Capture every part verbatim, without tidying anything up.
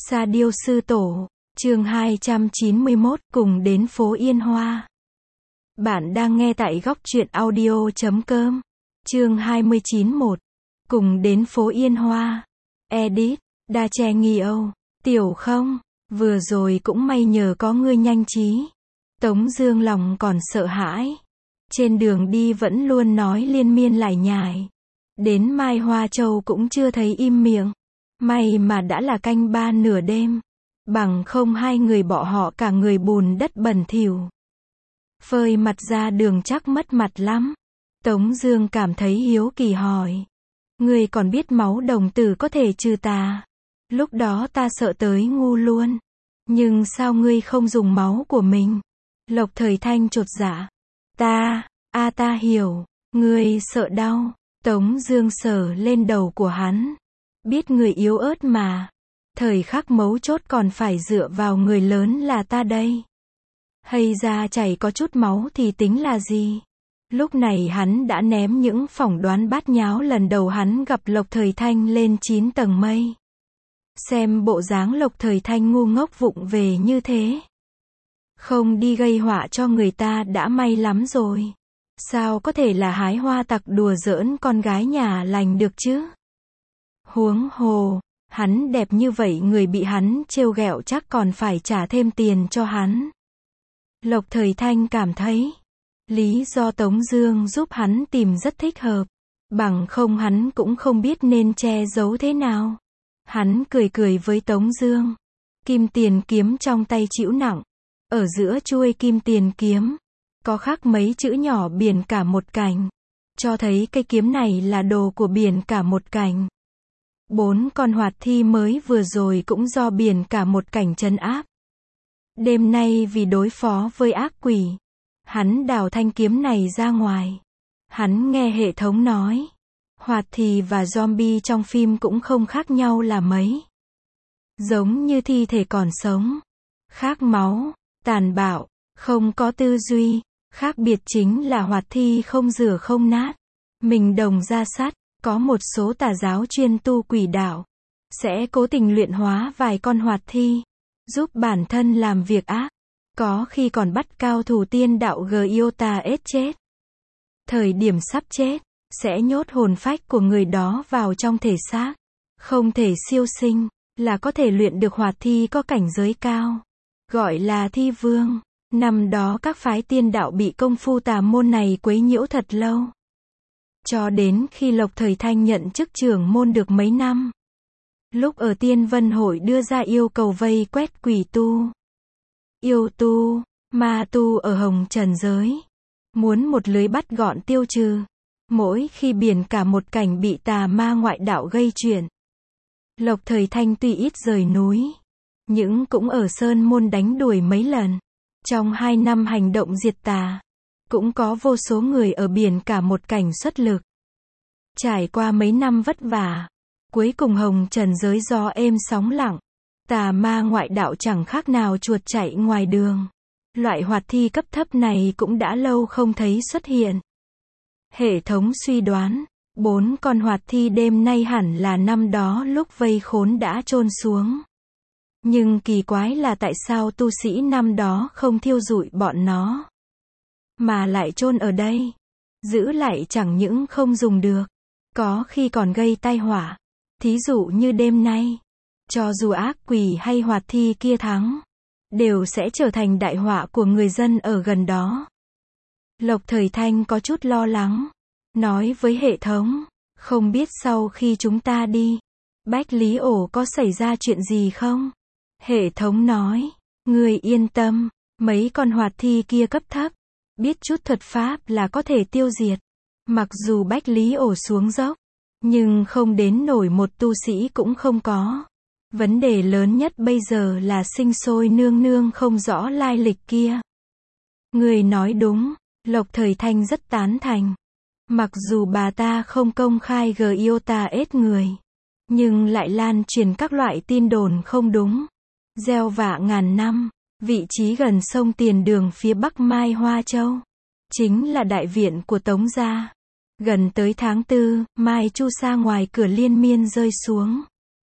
Sa Điêu Sư Tổ, chương hai trăm chín mươi mốt, cùng đến phố Yên Hoa. Bạn đang nghe tại góc truyện audio chấm com. Chương hai mươi chín một. Cùng đến phố Yên Hoa. Edit, Đa Che Nghi Âu. Tiểu không, vừa rồi cũng may nhờ có ngươi nhanh trí. Tống Dương lòng còn sợ hãi. Trên đường đi vẫn luôn nói liên miên lải nhải. Đến Mai Hoa Châu cũng chưa thấy im miệng. May mà đã là canh ba nửa đêm. Bằng không hai người bỏ họ cả người bùn đất bẩn thỉu. Phơi mặt ra đường chắc mất mặt lắm. Tống Dương cảm thấy hiếu kỳ hỏi. Ngươi còn biết máu đồng tử có thể trừ tà? Lúc đó ta sợ tới ngu luôn. Nhưng sao ngươi không dùng máu của mình? Lộc Thời Thanh chột dạ. Ta, a à ta hiểu. Ngươi sợ đau. Tống Dương sờ lên đầu của hắn. Biết người yếu ớt mà. Thời khắc mấu chốt còn phải dựa vào người lớn là ta đây. Hay ra chảy có chút máu thì tính là gì? Lúc này hắn đã ném những phỏng đoán bát nháo lần đầu hắn gặp Lộc Thời Thanh lên chín tầng mây. Xem bộ dáng Lộc Thời Thanh ngu ngốc vụng về như thế. Không đi gây họa cho người ta đã may lắm rồi. Sao có thể là hái hoa tặc đùa giỡn con gái nhà lành được chứ? Huống hồ, hắn đẹp như vậy người bị hắn trêu ghẹo chắc còn phải trả thêm tiền cho hắn. Lộc Thời Thanh cảm thấy, lý do Tống Dương giúp hắn tìm rất thích hợp. Bằng không hắn cũng không biết nên che giấu thế nào. Hắn cười cười với Tống Dương. Kim tiền kiếm trong tay chịu nặng. Ở giữa chuôi kim tiền kiếm, có khắc mấy chữ nhỏ biển cả một cảnh. Cho thấy cây kiếm này là đồ của biển cả một cảnh. Bốn con hoạt thi mới vừa rồi cũng do biển cả một cảnh trấn áp. Đêm nay vì đối phó với ác quỷ, hắn đào thanh kiếm này ra ngoài. Hắn nghe hệ thống nói, hoạt thi và zombie trong phim cũng không khác nhau là mấy. Giống như thi thể còn sống, khát máu, tàn bạo, không có tư duy. Khác biệt chính là hoạt thi không rửa không nát, mình đồng ra sắt. Có một số tà giáo chuyên tu quỷ đạo, sẽ cố tình luyện hóa vài con hoạt thi, giúp bản thân làm việc ác. Có khi còn bắt cao thủ tiên đạo Giota ết chết. Thời điểm sắp chết, sẽ nhốt hồn phách của người đó vào trong thể xác. Không thể siêu sinh, là có thể luyện được hoạt thi có cảnh giới cao. Gọi là thi vương. Năm đó các phái tiên đạo bị công phu tà môn này quấy nhiễu thật lâu. Cho đến khi Lộc Thời Thanh nhận chức trưởng môn được mấy năm. Lúc ở Tiên Vân Hội đưa ra yêu cầu vây quét quỷ tu, yêu tu, ma tu ở hồng trần giới. Muốn một lưới bắt gọn tiêu trừ. Mỗi khi biển cả một cảnh bị tà ma ngoại đạo gây chuyện. Lộc Thời Thanh tuy ít rời núi, nhưng cũng ở Sơn Môn đánh đuổi mấy lần. Trong hai năm hành động diệt tà, cũng có vô số người ở biển cả một cảnh xuất lực. Trải qua mấy năm vất vả, cuối cùng hồng trần giới gió êm sóng lặng. Tà ma ngoại đạo chẳng khác nào chuột chạy ngoài đường. Loại hoạt thi cấp thấp này cũng đã lâu không thấy xuất hiện. Hệ thống suy đoán, bốn con hoạt thi đêm nay hẳn là năm đó lúc vây khốn đã chôn xuống. Nhưng kỳ quái là tại sao tu sĩ năm đó không thiêu rụi bọn nó, mà lại chôn ở đây. Giữ lại chẳng những không dùng được, có khi còn gây tai họa. Thí dụ như đêm nay, cho dù ác quỷ hay hoạt thi kia thắng, đều sẽ trở thành đại họa của người dân ở gần đó. Lộc Thời Thanh có chút lo lắng, nói với hệ thống, không biết sau khi chúng ta đi, Bách Lý Ổ có xảy ra chuyện gì không? Hệ thống nói, ngươi yên tâm, mấy con hoạt thi kia cấp thấp, biết chút thuật pháp là có thể tiêu diệt. Mặc dù Bách Lý Ổ xuống dốc, nhưng không đến nổi một tu sĩ cũng không có. Vấn đề lớn nhất bây giờ là sinh sôi nương nương không rõ lai lịch kia. Người nói đúng, Lộc Thời Thanh rất tán thành. Mặc dù bà ta không công khai Giota ết người, nhưng lại lan truyền các loại tin đồn không đúng. Gieo vạ ngàn năm, vị trí gần sông Tiền Đường phía bắc Mai Hoa Châu, chính là đại viện của Tống gia. Gần tới tháng tư, Mai Chu Sa ngoài cửa liên miên rơi xuống.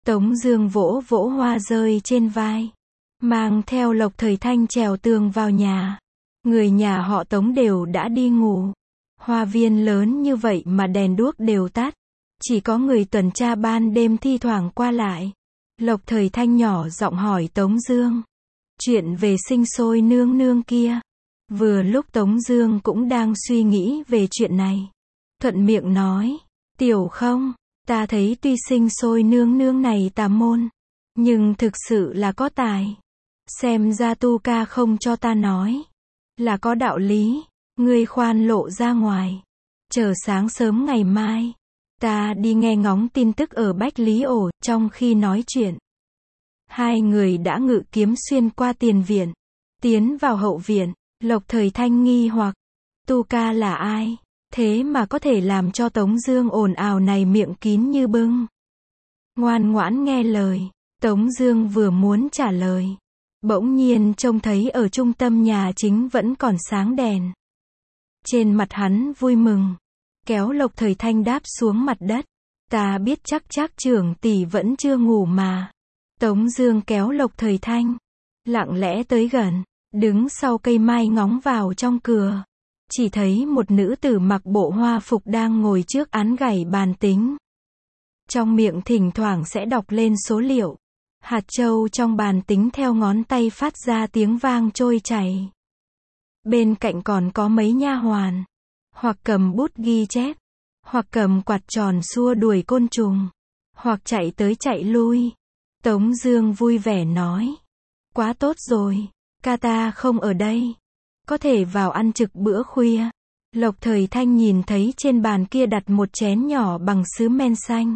Tống Dương vỗ vỗ hoa rơi trên vai, mang theo Lộc Thời Thanh trèo tường vào nhà. Người nhà họ Tống đều đã đi ngủ. Hoa viên lớn như vậy mà đèn đuốc đều tắt. Chỉ có người tuần tra ban đêm thi thoảng qua lại. Lộc Thời Thanh nhỏ giọng hỏi Tống Dương. Chuyện về sinh sôi nương nương kia. Vừa lúc Tống Dương cũng đang suy nghĩ về chuyện này. Thuận miệng nói. Tiểu không, ta thấy tuy sinh sôi nương nương này tà môn, nhưng thực sự là có tài. Xem ra Tu Ca không cho ta nói. Là có đạo lý. Ngươi khoan lộ ra ngoài. Chờ sáng sớm ngày mai. Ta đi nghe ngóng tin tức ở Bách Lý Ổ. Trong khi nói chuyện, hai người đã ngự kiếm xuyên qua tiền viện, tiến vào hậu viện. Lộc Thời Thanh nghi hoặc. Tu Ca là ai? Thế mà có thể làm cho Tống Dương ồn ào này miệng kín như bưng. Ngoan ngoãn nghe lời. Tống Dương vừa muốn trả lời, bỗng nhiên trông thấy ở trung tâm nhà chính vẫn còn sáng đèn. Trên mặt hắn vui mừng, kéo Lộc Thời Thanh đáp xuống mặt đất. Ta biết chắc chắc trưởng tỷ vẫn chưa ngủ mà. Tống Dương kéo Lộc Thời Thanh, lặng lẽ tới gần, đứng sau cây mai ngóng vào trong cửa. Chỉ thấy một nữ tử mặc bộ hoa phục đang ngồi trước án gảy bàn tính. Trong miệng thỉnh thoảng sẽ đọc lên số liệu. Hạt châu trong bàn tính theo ngón tay phát ra tiếng vang trôi chảy. Bên cạnh còn có mấy nha hoàn, hoặc cầm bút ghi chép, hoặc cầm quạt tròn xua đuổi côn trùng, hoặc chạy tới chạy lui. Tống Dương vui vẻ nói. Quá tốt rồi, ca ta không ở đây, có thể vào ăn trực bữa khuya. Lộc Thời Thanh nhìn thấy trên bàn kia đặt một chén nhỏ bằng sứ men xanh.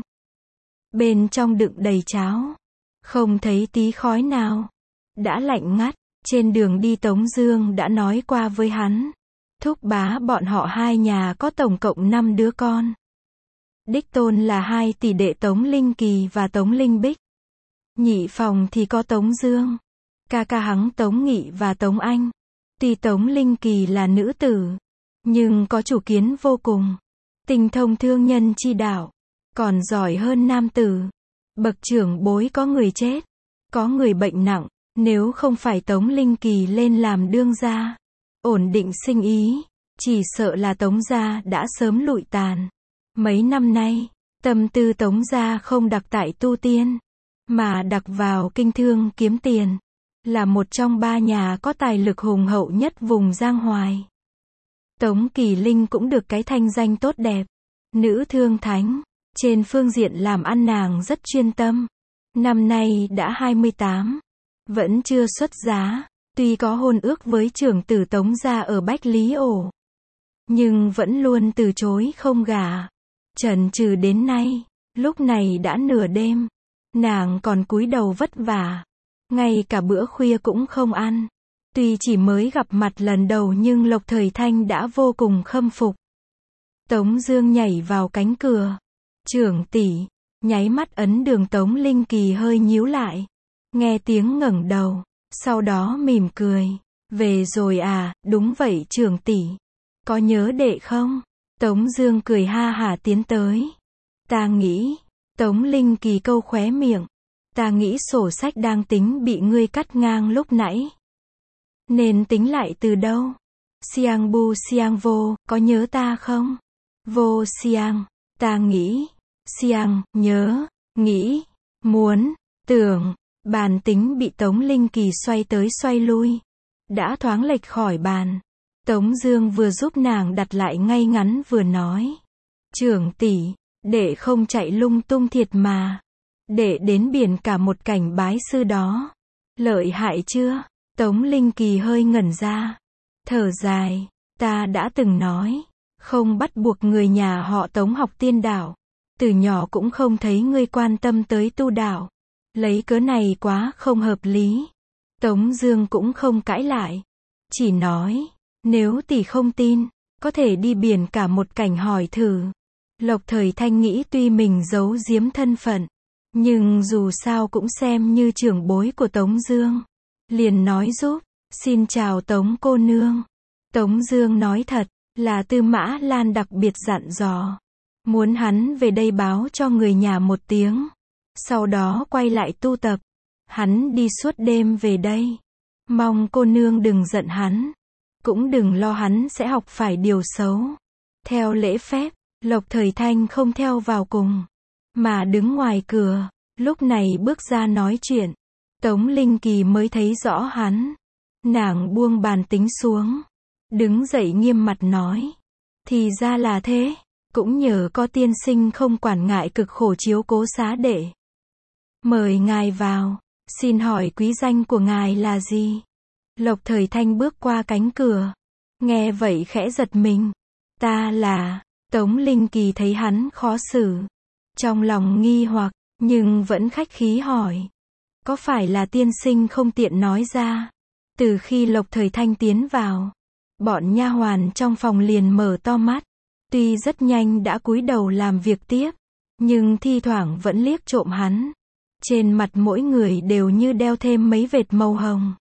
Bên trong đựng đầy cháo, không thấy tí khói nào. Đã lạnh ngắt. Trên đường đi Tống Dương đã nói qua với hắn. Thúc bá bọn họ hai nhà có tổng cộng năm đứa con. Đích tôn là hai tỷ đệ Tống Linh Kỳ và Tống Linh Bích. Nhị phòng thì có Tống Dương, ca ca hắn Tống Nghị và Tống Anh. Tuy Tống Linh Kỳ là nữ tử, nhưng có chủ kiến vô cùng, tinh thông thương nhân chi đạo, còn giỏi hơn nam tử. Bậc trưởng bối có người chết, có người bệnh nặng. Nếu không phải Tống Linh Kỳ lên làm đương gia, ổn định sinh ý, chỉ sợ là Tống gia đã sớm lụi tàn. Mấy năm nay, tâm tư Tống gia không đặt tại tu tiên, mà đặt vào kinh thương kiếm tiền. Là một trong ba nhà có tài lực hùng hậu nhất vùng Giang Hoài. Tống Kỳ Linh cũng được cái thanh danh tốt đẹp, nữ thương thánh. Trên phương diện làm ăn nàng rất chuyên tâm. Năm nay đã hai mươi tám. Vẫn chưa xuất giá, tuy có hôn ước với trưởng tử Tống gia ở Bách Lý Ổ, nhưng vẫn luôn từ chối không gả. Chần chừ đến nay, lúc này đã nửa đêm, nàng còn cúi đầu vất vả, ngay cả bữa khuya cũng không ăn. Tuy chỉ mới gặp mặt lần đầu nhưng Lộc Thời Thanh đã vô cùng khâm phục. Tống Dương nhảy vào cánh cửa. Trưởng tỷ, nháy mắt ấn đường. Tống Linh Kỳ hơi nhíu lại. Nghe tiếng ngẩng đầu, sau đó mỉm cười. Về rồi à? Đúng vậy trưởng tỷ. Có nhớ đệ không? Tống Dương cười ha hả tiến tới. Ta nghĩ, Tống Linh Kỳ câu khóe miệng. Ta nghĩ sổ sách đang tính bị ngươi cắt ngang lúc nãy. Nên tính lại từ đâu? Siang bu siang vô, có nhớ ta không? Vô siang, ta nghĩ. Siang, nhớ, nghĩ, muốn, tưởng. Bàn tính bị Tống Linh Kỳ xoay tới xoay lui, đã thoáng lệch khỏi bàn. Tống Dương vừa giúp nàng đặt lại ngay ngắn vừa nói. Trưởng tỷ, đệ không chạy lung tung thiệt mà. Đệ đến biển cả một cảnh bái sư đó. Lợi hại chưa? Tống Linh Kỳ hơi ngẩn ra. Thở dài, ta đã từng nói, không bắt buộc người nhà họ Tống học tiên đạo. Từ nhỏ cũng không thấy ngươi quan tâm tới tu đạo. Lấy cớ này quá không hợp lý. Tống Dương cũng không cãi lại, chỉ nói, nếu tỷ không tin, có thể đi biển cả một cảnh hỏi thử. Lộc Thời Thanh nghĩ tuy mình giấu giếm thân phận, nhưng dù sao cũng xem như trưởng bối của Tống Dương, liền nói giúp. Xin chào Tống cô nương. Tống Dương nói thật, là Tư Mã Lan đặc biệt dặn dò, muốn hắn về đây báo cho người nhà một tiếng. sau đó quay lại tu tập. Hắn đi suốt đêm về đây. Mong cô nương đừng giận hắn. Cũng đừng lo hắn sẽ học phải điều xấu. Theo lễ phép, Lộc Thời Thanh không theo vào cùng, mà đứng ngoài cửa. Lúc này bước ra nói chuyện. Tống Linh Kỳ mới thấy rõ hắn. Nàng buông bàn tính xuống. Đứng dậy nghiêm mặt nói. Thì ra là thế. Cũng nhờ có tiên sinh không quản ngại cực khổ chiếu cố xá đệ. Mời ngài vào. Xin hỏi quý danh của ngài là gì? Lộc Thời Thanh bước qua cánh cửa. Nghe vậy khẽ giật mình. Ta là... Tống Linh Kỳ thấy hắn khó xử. Trong lòng nghi hoặc, nhưng vẫn khách khí hỏi. Có phải là tiên sinh không tiện nói ra? Từ khi Lộc Thời Thanh tiến vào, bọn nha hoàn trong phòng liền mở to mắt. Tuy rất nhanh đã cúi đầu làm việc tiếp, nhưng thi thoảng vẫn liếc trộm hắn. Trên mặt mỗi người đều như đeo thêm mấy vệt màu hồng.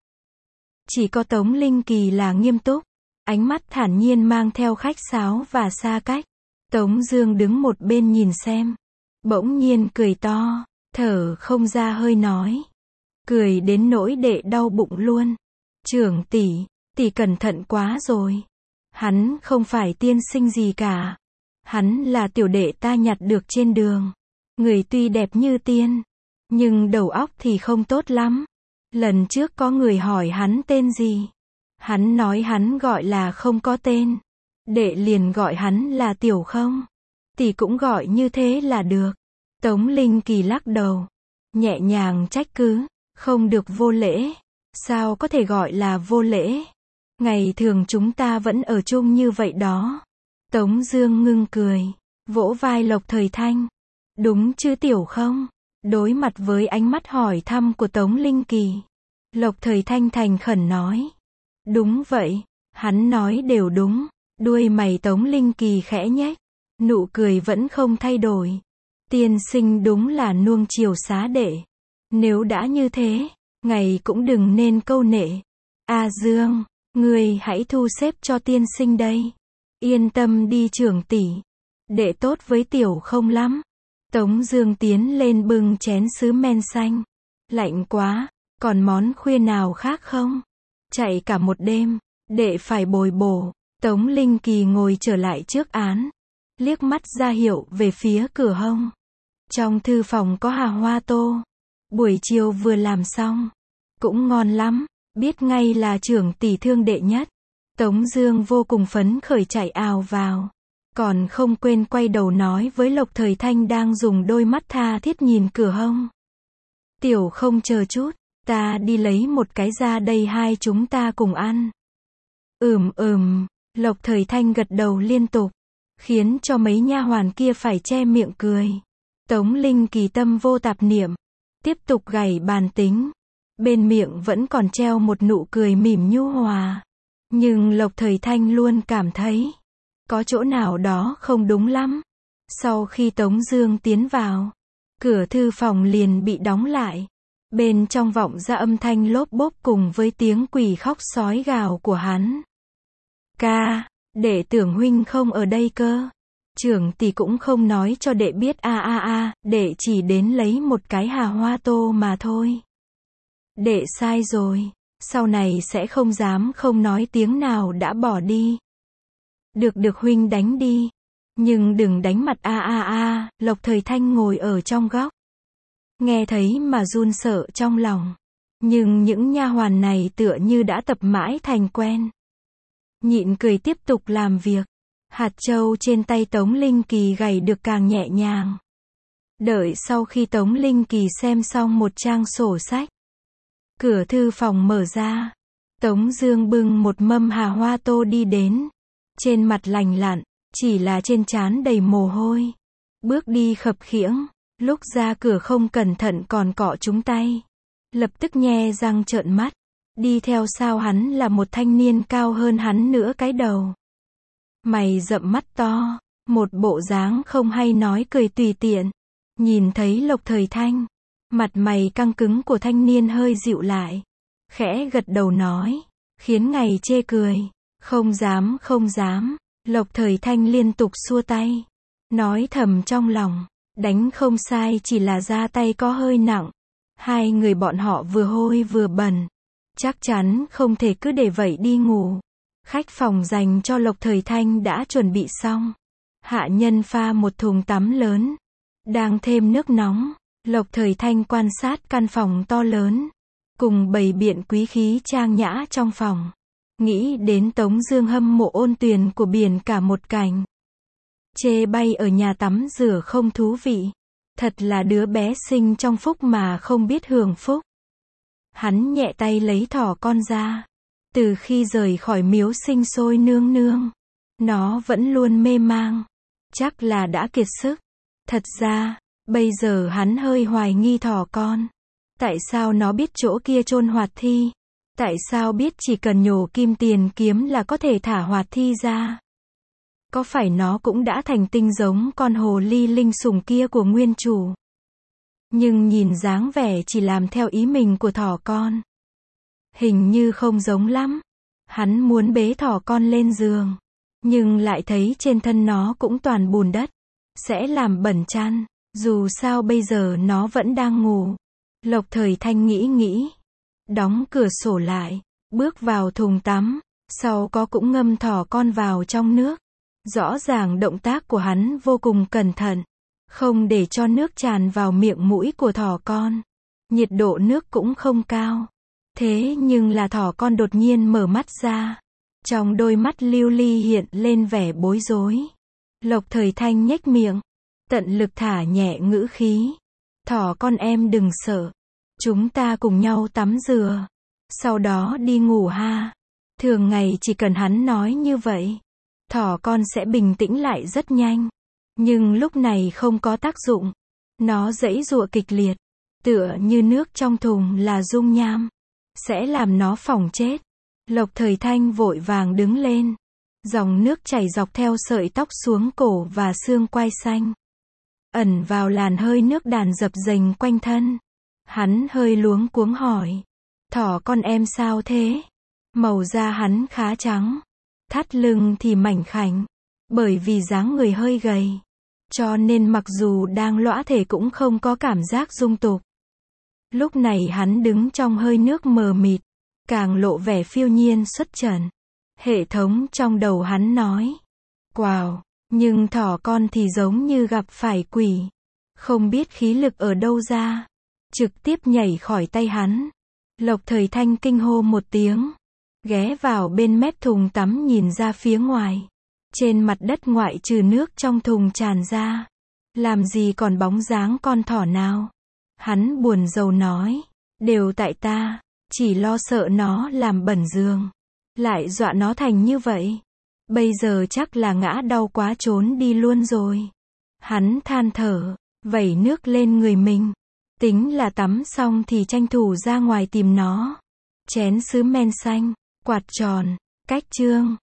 Chỉ có Tống Linh Kỳ là nghiêm túc, ánh mắt thản nhiên mang theo khách sáo và xa cách. Tống Dương đứng một bên nhìn xem, bỗng nhiên cười to, thở không ra hơi nói. Cười đến nỗi đệ đau bụng luôn. Trưởng tỷ, tỷ cẩn thận quá rồi. Hắn không phải tiên sinh gì cả. Hắn là tiểu đệ ta nhặt được trên đường. Người tuy đẹp như tiên, nhưng đầu óc thì không tốt lắm. Lần trước có người hỏi hắn tên gì. Hắn nói hắn gọi là không có tên. Đệ liền gọi hắn là Tiểu Không. Tỷ cũng gọi như thế là được. Tống Linh Kỳ lắc đầu, nhẹ nhàng trách cứ. Không được vô lễ. Sao có thể gọi là vô lễ? Ngày thường chúng ta vẫn ở chung như vậy đó. Tống Dương ngưng cười, vỗ vai Lộc Thời Thanh. Đúng chứ Tiểu Không? Đối mặt với ánh mắt hỏi thăm của Tống Linh Kỳ, Lộc Thời Thanh thành khẩn nói. Đúng vậy. Hắn nói đều đúng. Đuôi mày Tống Linh Kỳ khẽ nhếch, nụ cười vẫn không thay đổi. Tiên sinh đúng là nuông chiều xá đệ. Nếu đã như thế, ngài cũng đừng nên câu nệ. A Dương, ngươi hãy thu xếp cho tiên sinh đây. Yên tâm đi trưởng tỷ. Đệ tốt với Tiểu Không lắm. Tống Dương tiến lên bưng chén sứ men xanh. Lạnh quá, còn món khuya nào khác không? Chạy cả một đêm, đệ phải bồi bổ. Tống Linh Kỳ ngồi trở lại trước án, liếc mắt ra hiệu về phía cửa hông. Trong thư phòng có hà hoa tô. Buổi chiều vừa làm xong. Cũng ngon lắm, biết ngay là trưởng tỷ thương đệ nhất. Tống Dương vô cùng phấn khởi chạy ào vào. Còn không quên quay đầu nói với Lộc Thời Thanh đang dùng đôi mắt tha thiết nhìn cửa hông. Tiểu Không chờ chút, ta đi lấy một cái ra đây hai chúng ta cùng ăn. Ừm ừm, Lộc Thời Thanh gật đầu liên tục, khiến cho mấy nha hoàn kia phải che miệng cười. Tống Linh Kỳ tâm vô tạp niệm, tiếp tục gảy bàn tính. Bên miệng vẫn còn treo một nụ cười mỉm nhu hòa. Nhưng Lộc Thời Thanh luôn cảm thấy có chỗ nào đó không đúng lắm. Sau khi Tống Dương tiến vào, cửa thư phòng liền bị đóng lại. Bên trong vọng ra âm thanh lốp bốp cùng với tiếng quỷ khóc sói gào của hắn. Ca, đệ tưởng huynh không ở đây cơ. Trưởng tỷ cũng không nói cho đệ biết a a a, đệ chỉ đến lấy một cái hà hoa tô mà thôi. Đệ sai rồi, sau này sẽ không dám không nói tiếng nào đã bỏ đi. Được được huynh đánh đi, nhưng đừng đánh mặt a a a. Lộc Thời Thanh ngồi ở trong góc, nghe thấy mà run sợ trong lòng. Nhưng những nha hoàn này tựa như đã tập mãi thành quen. Nhịn cười tiếp tục làm việc. Hạt châu trên tay Tống Linh Kỳ gảy được càng nhẹ nhàng. Đợi sau khi Tống Linh Kỳ xem xong một trang sổ sách, cửa thư phòng mở ra. Tống Dương bưng một mâm hà hoa tô đi đến. Trên mặt lành lặn, chỉ là trên trán đầy mồ hôi. Bước đi khập khiễng, lúc ra cửa không cẩn thận còn cọ trúng tay. Lập tức nhe răng trợn mắt. Đi theo sau hắn là một thanh niên cao hơn hắn nửa cái đầu. Mày rậm mắt to, một bộ dáng không hay nói cười tùy tiện. Nhìn thấy Lộc Thời Thanh, mặt mày căng cứng của thanh niên hơi dịu lại. Khẽ gật đầu nói, khiến ngài chê cười. Không dám không dám. Lộc Thời Thanh liên tục xua tay, nói thầm trong lòng, Đánh không sai, chỉ là ra tay có hơi nặng. Hai người bọn họ vừa hôi vừa bẩn. Chắc chắn không thể cứ để vậy đi ngủ. Khách phòng dành cho Lộc Thời Thanh đã chuẩn bị xong. Hạ nhân pha một thùng tắm lớn. Đang thêm nước nóng. Lộc Thời Thanh quan sát căn phòng to lớn. Cùng bày biện quý khí trang nhã trong phòng. Nghĩ đến Tống Dương hâm mộ ôn tuyền của biển cả một cảnh. Chê bay ở nhà tắm rửa không thú vị. Thật là đứa bé sinh trong phúc mà không biết hưởng phúc. Hắn nhẹ tay lấy thỏ con ra. Từ khi rời khỏi miếu sinh sôi nương nương, nó vẫn luôn mê mang. Chắc là đã kiệt sức. Thật ra, bây giờ hắn hơi hoài nghi thỏ con. Tại sao nó biết chỗ kia chôn hoạt thi? Tại sao biết chỉ cần nhổ kim tiền kiếm là có thể thả hoạt thi ra? Có phải nó cũng đã thành tinh giống con hồ ly linh sủng kia của nguyên chủ? Nhưng nhìn dáng vẻ chỉ làm theo ý mình của thỏ con. Hình như không giống lắm. Hắn muốn bế thỏ con lên giường. Nhưng lại thấy trên thân nó cũng toàn bùn đất. Sẽ làm bẩn chăn. Dù sao bây giờ nó vẫn đang ngủ. Lộc Thời Thanh nghĩ nghĩ. Đóng cửa sổ lại. Bước vào thùng tắm. Sau có cũng ngâm thỏ con vào trong nước. Rõ ràng động tác của hắn vô cùng cẩn thận. Không để cho nước tràn vào miệng mũi của thỏ con. Nhiệt độ nước cũng không cao. Thế nhưng là thỏ con đột nhiên mở mắt ra. Trong đôi mắt lưu ly hiện lên vẻ bối rối. Lộc Thời Thanh nhếch miệng. Tận lực thả nhẹ ngữ khí. Thỏ con em đừng sợ. Chúng ta cùng nhau tắm rửa. Sau đó đi ngủ ha. Thường ngày chỉ cần hắn nói như vậy. Thỏ con sẽ bình tĩnh lại rất nhanh. Nhưng lúc này không có tác dụng. Nó giãy giụa kịch liệt. Tựa như nước trong thùng là dung nham. Sẽ làm nó phỏng chết. Lộc Thời Thanh vội vàng đứng lên. Dòng nước chảy dọc theo sợi tóc xuống cổ và xương quai xanh. Ẩn vào làn hơi nước đàn dập dềnh quanh thân. Hắn hơi luống cuống hỏi. Thỏ con em sao thế? Màu da hắn khá trắng. Thắt lưng thì mảnh khảnh. Bởi vì dáng người hơi gầy. Cho nên mặc dù đang lõa thể cũng không có cảm giác dung tục. Lúc này hắn đứng trong hơi nước mờ mịt. Càng lộ vẻ phiêu nhiên xuất trần. Hệ thống trong đầu hắn nói. Wow, nhưng thỏ con thì giống như gặp phải quỷ. Không biết khí lực ở đâu ra. Trực tiếp nhảy khỏi tay hắn. Lộc Thời Thanh kinh hô một tiếng. Ghé vào bên mép thùng tắm nhìn ra phía ngoài. Trên mặt đất ngoại trừ nước trong thùng tràn ra. Làm gì còn bóng dáng con thỏ nào. Hắn buồn rầu nói. Đều tại ta. Chỉ lo sợ nó làm bẩn giường. Lại dọa nó thành như vậy. Bây giờ chắc là ngã đau quá trốn đi luôn rồi. Hắn than thở. Vẩy nước lên người mình. Tính là tắm xong thì tranh thủ ra ngoài tìm nó. Chén sứ men xanh. Quạt tròn. Cách chương.